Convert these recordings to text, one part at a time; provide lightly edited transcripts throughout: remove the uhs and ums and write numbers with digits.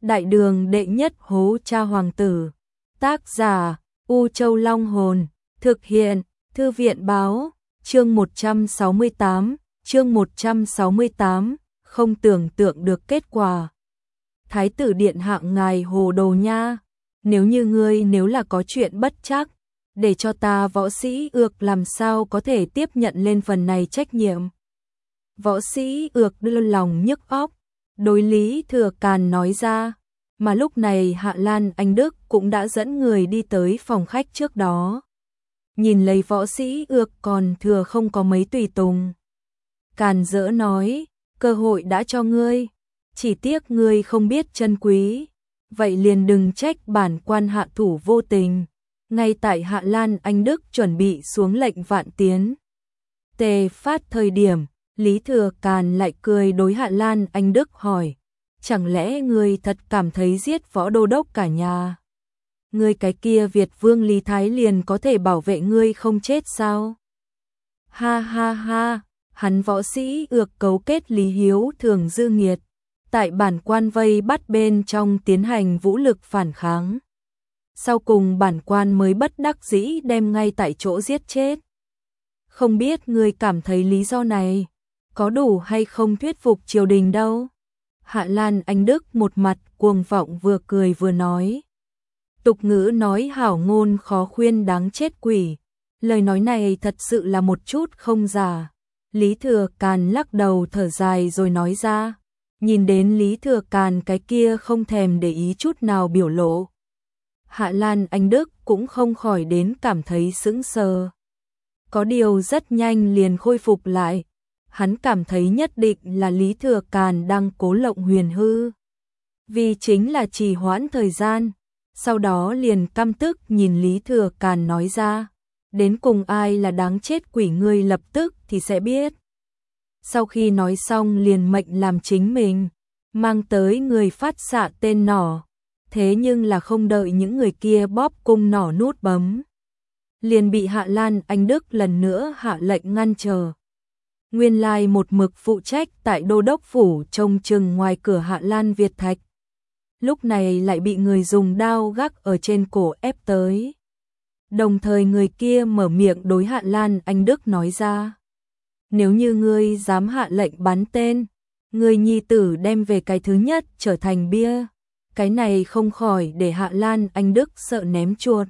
Đại đường đệ nhất hố cha hoàng tử. Tác giả U Châu Long Hồn. Thực hiện Thư viện Báo. Chương 168, không tưởng tượng được kết quả. Thái tử điện hạ ngài hồ đồ nha. Nếu là có chuyện bất trắc, để cho ta Võ Sĩ Ược làm sao có thể tiếp nhận lên phần này trách nhiệm. Võ Sĩ Ược đưa lòng nhức óc, đối Lý Thừa Càn nói ra, mà lúc này Hạ Lan Anh Đức cũng đã dẫn người đi tới phòng khách trước đó. Nhìn lấy Võ Sĩ Ược còn thừa không có mấy tùy tùng. Càn dỡ nói, cơ hội đã cho ngươi, chỉ tiếc ngươi không biết trân quý, vậy liền đừng trách bản quan hạ thủ vô tình. Ngay tại Hạ Lan Anh Đức chuẩn bị xuống lệnh vạn tiến tề phát thời điểm, Lý Thừa Càn lại cười đối Hạ Lan Anh Đức hỏi, chẳng lẽ ngươi thật cảm thấy giết Võ Đô Đốc cả nhà? Ngươi cái kia Việt Vương Lý Thái liền có thể bảo vệ ngươi không chết sao? Ha ha ha, hắn Võ Sĩ Ược cấu kết Lý Hiếu Thường dư nghiệt, tại bản quan vây bắt bên trong tiến hành vũ lực phản kháng. Sau cùng bản quan mới bất đắc dĩ đem ngay tại chỗ giết chết. Không biết ngươi cảm thấy lý do này có đủ hay không thuyết phục triều đình đâu? Hạ Lan Anh Đức một mặt cuồng vọng vừa cười vừa nói. Tục ngữ nói hảo ngôn khó khuyên đáng chết quỷ. Lời nói này thật sự là một chút không giả. Lý Thừa Càn lắc đầu thở dài rồi nói ra. Nhìn đến Lý Thừa Càn cái kia không thèm để ý chút nào biểu lộ, Hạ Lan Anh Đức cũng không khỏi đến cảm thấy sững sờ. Có điều rất nhanh liền khôi phục lại. Hắn cảm thấy nhất định là Lý Thừa Càn đang cố lộng huyền hư. Vì chính là trì hoãn thời gian. Sau đó liền căm tức nhìn Lý Thừa Càn nói ra. Đến cùng ai là đáng chết quỷ, ngươi lập tức thì sẽ biết. Sau khi nói xong liền mệnh làm chính mình mang tới người phát xạ tên nỏ. Thế nhưng là không đợi những người kia bóp cung nỏ nút bấm, liền bị Hạ Lan Anh Đức lần nữa hạ lệnh ngăn chờ. Nguyên lai một mực phụ trách tại Đô Đốc Phủ trông chừng ngoài cửa Hạ Lan Việt Thạch, lúc này lại bị người dùng đao gác ở trên cổ ép tới. Đồng thời người kia mở miệng đối Hạ Lan Anh Đức nói ra. Nếu như ngươi dám hạ lệnh bắn tên, ngươi nhi tử đem về cái thứ nhất trở thành bia. Cái này không khỏi để Hạ Lan Anh Đức sợ ném chuột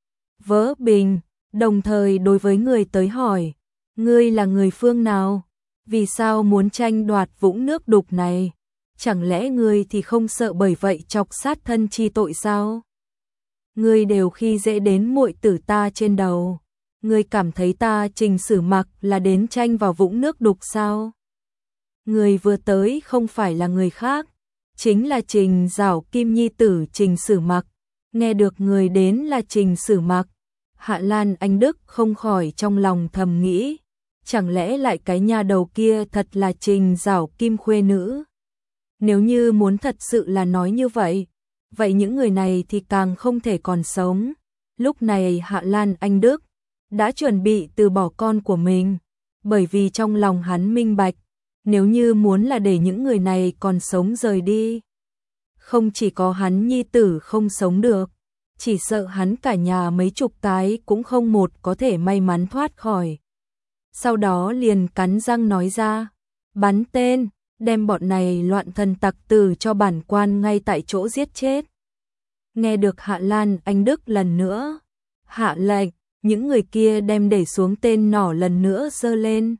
vỡ bình, đồng thời đối với người tới hỏi, ngươi là người phương nào? Vì sao muốn tranh đoạt vũng nước đục này? Chẳng lẽ ngươi thì không sợ bởi vậy chọc sát thân chi tội sao? Ngươi đều khi dễ đến muội tử ta trên đầu, ngươi cảm thấy ta Trình Sử Mặc là đến tranh vào vũng nước đục sao? Người vừa tới không phải là người khác, chính là Trình Giảo Kim nhi tử Trình Sử Mặc. Nghe được người đến là Trình Sử Mặc, Hạ Lan Anh Đức không khỏi trong lòng thầm nghĩ, chẳng lẽ lại cái nhà đầu kia thật là Trình Giảo Kim khuê nữ? Nếu như muốn thật sự là nói như vậy, vậy những người này thì càng không thể còn sống. Lúc này Hạ Lan Anh Đức đã chuẩn bị từ bỏ con của mình, bởi vì trong lòng hắn minh bạch, nếu như muốn là để những người này còn sống rời đi, không chỉ có hắn nhi tử không sống được, chỉ sợ hắn cả nhà mấy chục cái cũng không một có thể may mắn thoát khỏi. Sau đó liền cắn răng nói ra, bắn tên, đem bọn này loạn thần tặc tử cho bản quan ngay tại chỗ giết chết. Nghe được Hạ Lan Anh Đức lần nữa hạ lệnh, những người kia đem để xuống tên nỏ lần nữa giơ lên.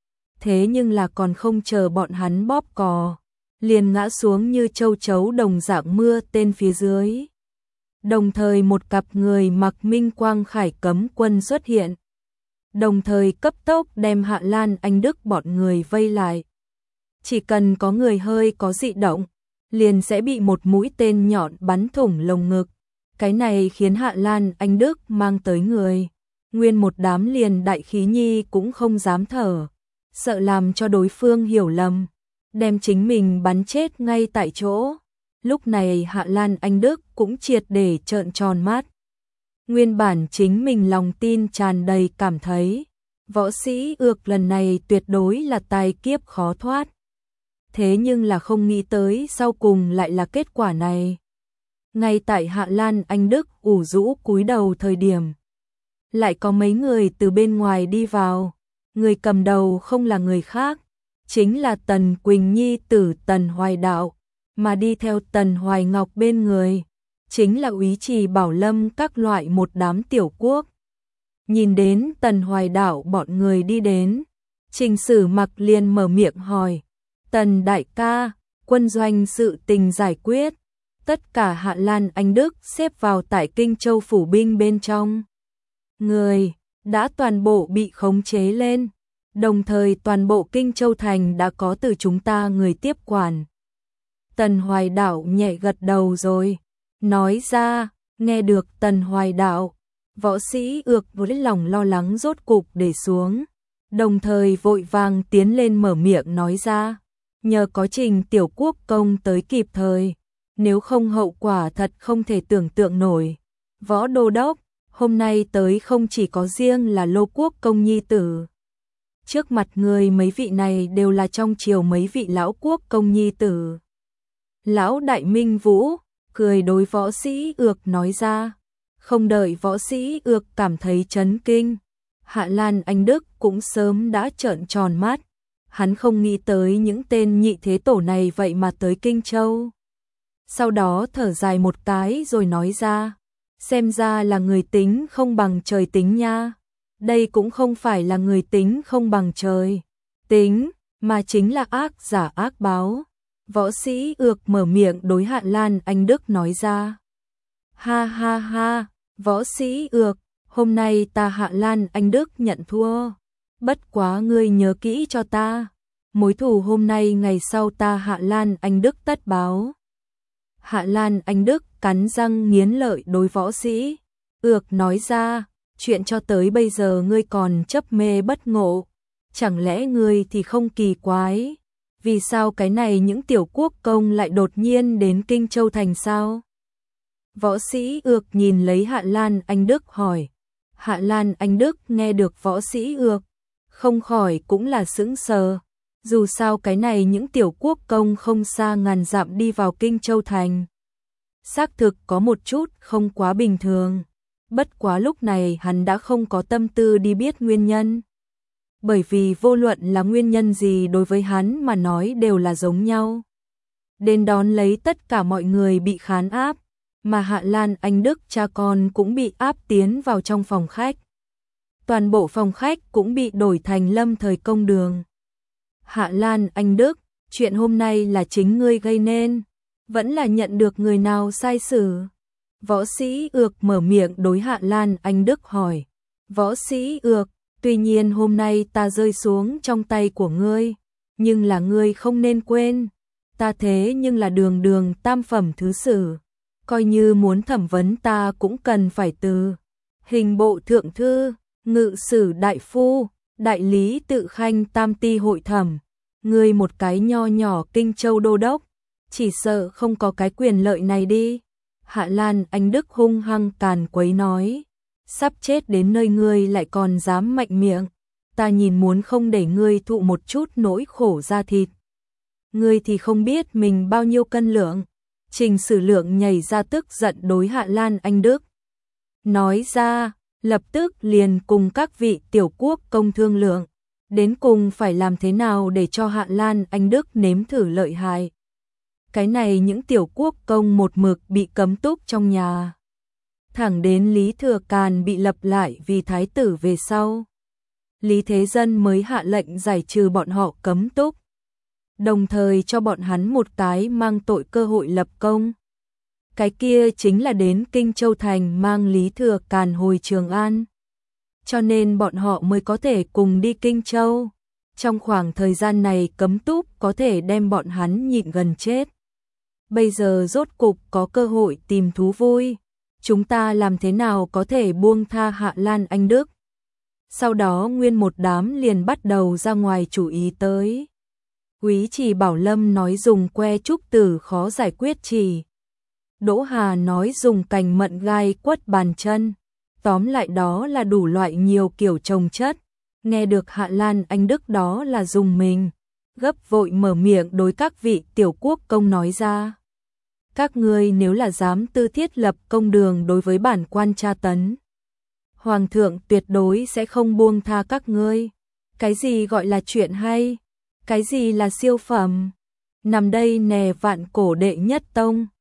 Thế nhưng là còn không chờ bọn hắn bóp cò, liền ngã xuống như châu chấu đồng dạng mưa tên phía dưới. Đồng thời một cặp người mặc minh quang khải cấm quân xuất hiện, đồng thời cấp tốc đem Hạ Lan Anh Đức bọn người vây lại. Chỉ cần có người hơi có dị động, liền sẽ bị một mũi tên nhọn bắn thủng lồng ngực. Cái này khiến Hạ Lan Anh Đức mang tới người, nguyên một đám liền đại khí nhi cũng không dám thở, sợ làm cho đối phương hiểu lầm, đem chính mình bắn chết ngay tại chỗ. Lúc này Hạ Lan Anh Đức cũng triệt để trợn tròn mắt. Nguyên bản chính mình lòng tin tràn đầy cảm thấy, Võ Sĩ Ược lần này tuyệt đối là tai kiếp khó thoát. thế nhưng là không nghĩ tới sau cùng lại là kết quả này. Ngay tại Hạ Lan Anh Đức ủ rũ cúi đầu thời điểm, lại có mấy người từ bên ngoài đi vào, người cầm đầu không là người khác, chính là Tần Quỳnh Nhi tử Tần Hoài Đạo, mà đi theo Tần Hoài Ngọc bên người, chính là úy trì Bảo Lâm các loại một đám tiểu quốc. Nhìn đến Tần Hoài Đạo bọn người đi đến, Trình Sử Mặc liền mở miệng hỏi, Tần đại ca, quân doanh sự tình giải quyết, tất cả Hạ Lan Anh Đức xếp vào tại Kinh Châu phủ binh bên trong. Người đã toàn bộ bị khống chế lên, đồng thời toàn bộ Kinh Châu thành đã có từ chúng ta người tiếp quản. Tần Hoài Đạo nhẹ gật đầu rồi, nói ra, nghe được Tần Hoài Đạo, võ sĩ ược với lòng lo lắng rốt cục để xuống, đồng thời vội vàng tiến lên mở miệng nói ra, nhờ có Trình tiểu quốc công tới kịp thời, nếu không hậu quả thật không thể tưởng tượng nổi. Võ đô đốc, hôm nay tới không chỉ có riêng là Lô quốc công nhi tử. Trước mặt người mấy vị này đều là trong triều mấy vị lão quốc công nhi tử. Lão Đại Minh Vũ cười đối võ sĩ ược nói ra, không đợi võ sĩ ược cảm thấy chấn kinh, Hạ Lan Anh Đức cũng sớm đã trợn tròn mắt, hắn không nghĩ tới những tên nhị thế tổ này vậy mà tới Kinh Châu. Sau đó thở dài một cái rồi nói ra, xem ra là người tính không bằng trời tính nha. Đây cũng không phải là người tính không bằng trời tính, mà chính là ác giả ác báo. Võ sĩ ược mở miệng đối Hạ Lan Anh Đức nói ra. Ha ha ha, võ sĩ ược, hôm nay ta Hạ Lan Anh Đức nhận thua. Bất quá ngươi nhớ kỹ cho ta, mối thù hôm nay ngày sau ta Hạ Lan Anh Đức tất báo. Hạ Lan Anh Đức cắn răng nghiến lợi đối võ sĩ ược nói ra, chuyện cho tới bây giờ ngươi còn chấp mê bất ngộ, chẳng lẽ ngươi thì không kỳ quái, vì sao cái này những tiểu quốc công lại đột nhiên đến Kinh Châu thành sao? Võ sĩ ược nhìn lấy Hạ Lan Anh Đức hỏi. Hạ Lan Anh Đức nghe được võ sĩ ược, không khỏi cũng là sững sờ. Dù sao cái này những tiểu quốc công không xa ngàn dặm đi vào Kinh Châu thành, xác thực có một chút không quá bình thường. Bất quá lúc này hắn đã không có tâm tư đi biết nguyên nhân. Bởi vì vô luận là nguyên nhân gì đối với hắn mà nói đều là giống nhau. Đến đón lấy tất cả mọi người bị khán áp, mà Hạ Lan Anh Đức cha con cũng bị áp tiến vào trong phòng khách. Toàn bộ phòng khách cũng bị đổi thành lâm thời công đường. Hạ Lan Anh Đức, chuyện hôm nay là chính ngươi gây nên, vẫn là nhận được người nào sai xử? Võ sĩ ược mở miệng đối Hạ Lan Anh Đức hỏi. Võ sĩ ược, tuy nhiên hôm nay ta rơi xuống trong tay của ngươi, nhưng là ngươi không nên quên, ta thế nhưng là đường đường tam phẩm thứ sử, coi như muốn thẩm vấn ta cũng cần phải từ hình bộ thượng thư, ngự sử đại phu, đại lý tự khanh tam ti hội thẩm, ngươi một cái nho nhỏ Kinh Châu đô đốc, chỉ sợ không có cái quyền lợi này đi. Hạ Lan Anh Đức hung hăng càn quấy nói, sắp chết đến nơi ngươi lại còn dám mạnh miệng, ta nhìn muốn không để ngươi thụ một chút nỗi khổ da thịt. Ngươi thì không biết mình bao nhiêu cân lượng. Trình Sử Lượng nhảy ra tức giận đối Hạ Lan Anh Đức. Nói ra, lập tức liền cùng các vị tiểu quốc công thương lượng, đến cùng phải làm thế nào để cho Hạ Lan Anh Đức nếm thử lợi hại. Cái này những tiểu quốc công một mực bị cấm túc trong nhà. Thẳng đến Lý Thừa Càn bị lập lại vì thái tử về sau, Lý Thế Dân mới hạ lệnh giải trừ bọn họ cấm túc, đồng thời cho bọn hắn một cái mang tội cơ hội lập công. Cái kia chính là đến Kinh Châu thành mang Lý Thừa Càn hồi Trường An. Cho nên bọn họ mới có thể cùng đi Kinh Châu. Trong khoảng thời gian này cấm túc có thể đem bọn hắn nhịn gần chết. Bây giờ rốt cục có cơ hội tìm thú vui. Chúng ta làm thế nào có thể buông tha Hạ Lan Anh Đức? Sau đó nguyên một đám liền bắt đầu ra ngoài chủ ý tới. Úy Trì Bảo Lâm nói dùng que trúc tử khó giải quyết chỉ. Đỗ Hà nói dùng cành mận gai quất bàn chân. Tóm lại đó là đủ loại nhiều kiểu trồng chất. Nghe được Hạ Lan Anh Đức đó là dùng mình. gấp vội mở miệng đối các vị tiểu quốc công nói ra. Các ngươi nếu là dám tư thiết lập công đường đối với bản quan tra tấn, Hoàng thượng tuyệt đối sẽ không buông tha các ngươi. Cái gì gọi là chuyện hay? Cái gì là siêu phẩm? Nằm đây nè vạn cổ đệ nhất tông.